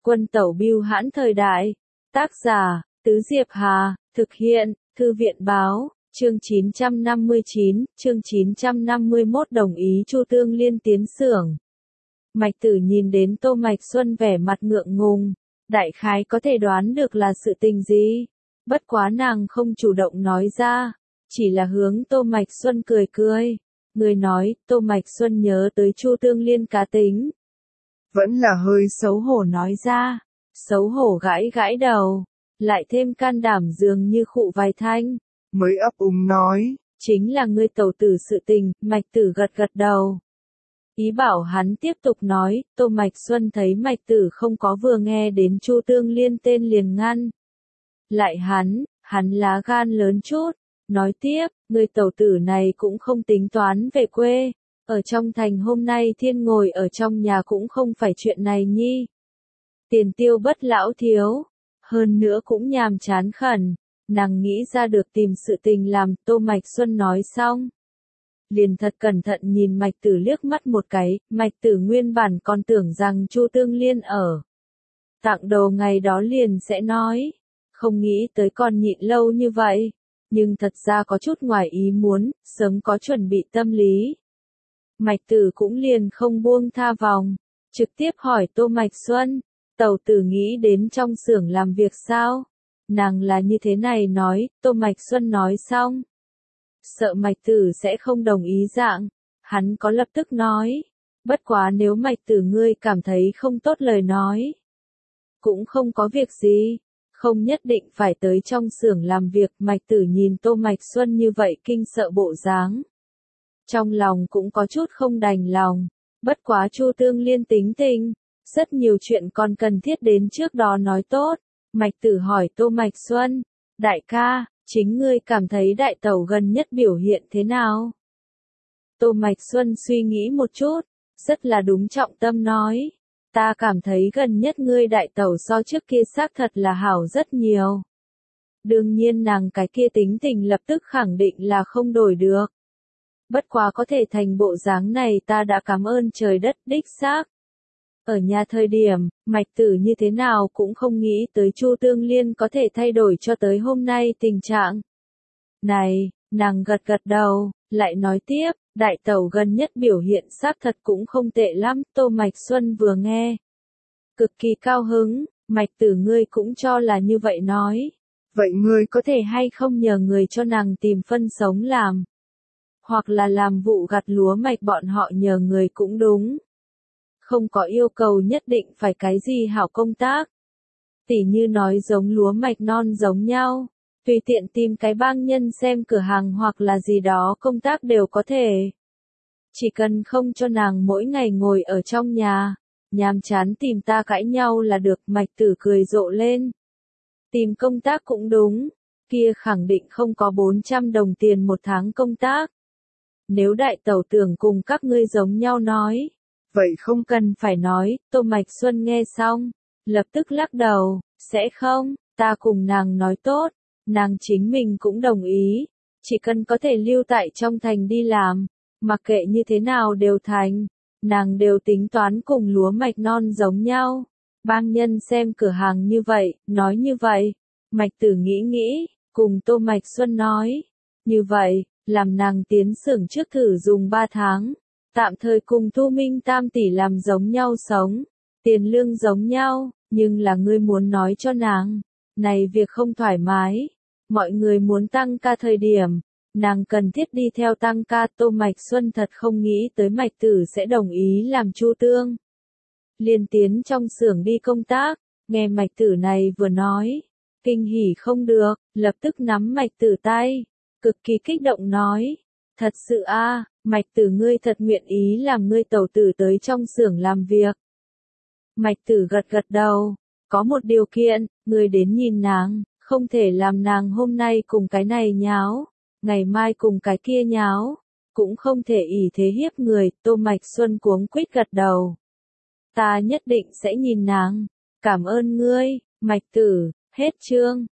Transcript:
Quân tẩu bưu hãn thời đại. Tác giả, Tứ Diệp Hà, thực hiện, Thư viện báo, chương 959, đồng ý Chu Tương Liên tiến xưởng. Mạch Tử nhìn đến Tô Mạch Xuân vẻ mặt ngượng ngùng, đại khái có thể đoán được là sự tình gì, bất quá nàng không chủ động nói ra, chỉ là hướng Tô Mạch Xuân cười cười. Người nói, Tô Mạch Xuân nhớ tới Chu Tương Liên cá tính. Vẫn là hơi xấu hổ nói ra, xấu hổ gãi gãi đầu, lại thêm can đảm dường như khụ vài thanh, mới ấp úng nói, chính là ngươi tẩu tử sự tình. Mạch Tử gật gật đầu. Ý bảo hắn tiếp tục nói, Tô Mạch Xuân thấy Mạch Tử không có vừa nghe đến Chu Tương Liên tên liền ngăn. Lại hắn lá gan lớn chút, nói tiếp, người tẩu tử này cũng không tính toán về quê, ở trong thành hôm nay thiên ngồi ở trong nhà cũng không phải chuyện này nhi. Tiền tiêu bất lão thiếu, hơn nữa cũng nhàm chán khẩn, nàng nghĩ ra được tìm sự tình làm. Tô Mạch Xuân nói xong, liền thật cẩn thận nhìn Mạch Tử liếc mắt một cái. Mạch Tử nguyên bản còn tưởng rằng Chu Tương Liên ở tặng đồ ngày đó liền sẽ nói, không nghĩ tới còn nhịn lâu như vậy, nhưng thật ra có chút ngoài ý muốn, sớm có chuẩn bị tâm lý. Mạch Tử cũng liền không buông tha vòng, trực tiếp hỏi Tô Mạch Xuân, tẩu tử nghĩ đến trong xưởng làm việc sao? Nàng là như thế này nói. Tô Mạch Xuân nói xong, sợ Mạch Tử sẽ không đồng ý dạng, hắn có lập tức nói, bất quá nếu Mạch Tử ngươi cảm thấy không tốt lời nói, cũng không có việc gì, không nhất định phải tới trong xưởng làm việc. Mạch Tử nhìn Tô Mạch Xuân như vậy kinh sợ bộ dáng, trong lòng cũng có chút không đành lòng, bất quá Chu Tương Liên tính tình, rất nhiều chuyện còn cần thiết đến trước đó nói tốt. Mạch Tử hỏi Tô Mạch Xuân, đại ca, chính ngươi cảm thấy đại tẩu gần nhất biểu hiện thế nào? Tô Mạch Xuân suy nghĩ một chút, rất là đúng trọng tâm nói, ta cảm thấy gần nhất ngươi đại tẩu so trước kia xác thật là hảo rất nhiều. Đương nhiên nàng cái kia tính tình lập tức khẳng định là không đổi được. Bất quá có thể thành bộ dáng này ta đã cảm ơn trời đất. Đích xác. Ở nhà thời điểm, Mạch Tử như thế nào cũng không nghĩ tới Chu Tương Liên có thể thay đổi cho tới hôm nay tình trạng này. Nàng gật gật đầu, lại nói tiếp, đại tẩu gần nhất biểu hiện xác thật cũng không tệ lắm. Tô Mạch Xuân vừa nghe, cực kỳ cao hứng. Mạch Tử ngươi cũng cho là như vậy nói, vậy ngươi có thể hay không nhờ người cho nàng tìm phân sống làm, hoặc là làm vụ gặt lúa mạch bọn họ nhờ người cũng đúng. Không có yêu cầu nhất định phải cái gì hảo công tác. Tỉ như nói giống lúa mạch non giống nhau, tùy tiện tìm cái bang nhân xem cửa hàng hoặc là gì đó công tác đều có thể. Chỉ cần không cho nàng mỗi ngày ngồi ở trong nhà, nhàm chán tìm ta cãi nhau là được. Mạch Tử cười rộ lên. Tìm công tác cũng đúng, kia khẳng định không có 400 đồng tiền một tháng công tác. Nếu đại tẩu tưởng cùng các ngươi giống nhau nói, vậy không cần phải nói. Tô Mạch Xuân nghe xong, lập tức lắc đầu, sẽ không, ta cùng nàng nói tốt, nàng chính mình cũng đồng ý, chỉ cần có thể lưu tại trong thành đi làm, mặc kệ như thế nào đều thành, nàng đều tính toán cùng lúa mạch non giống nhau. Bang nhân xem cửa hàng như vậy, nói như vậy, Mạch Tử nghĩ nghĩ, cùng Tô Mạch Xuân nói, như vậy, làm nàng tiến xưởng trước thử dùng 3 tháng. Tạm thời cùng Thu Minh Tam tỷ làm giống nhau sống, tiền lương giống nhau, nhưng là ngươi muốn nói cho nàng, này việc không thoải mái, mọi người muốn tăng ca thời điểm, nàng cần thiết đi theo tăng ca. Tô Mạch Xuân thật không nghĩ tới Mạch Tử sẽ đồng ý làm Chu Tương Liên tiến trong xưởng đi công tác. Nghe Mạch Tử này vừa nói, kinh hỉ không được, lập tức nắm Mạch Tử tay, cực kỳ kích động nói, thật sự a, Mạch Tử ngươi thật nguyện ý làm ngươi tẩu tử tới trong xưởng làm việc. Mạch Tử gật gật đầu, có một điều kiện, ngươi đến nhìn nàng, không thể làm nàng hôm nay cùng cái này nháo, ngày mai cùng cái kia nháo, cũng không thể ỷ thế hiếp người. Tô Mạch Xuân cuống quýt gật đầu, ta nhất định sẽ nhìn nàng, cảm ơn ngươi. Mạch Tử, hết chương.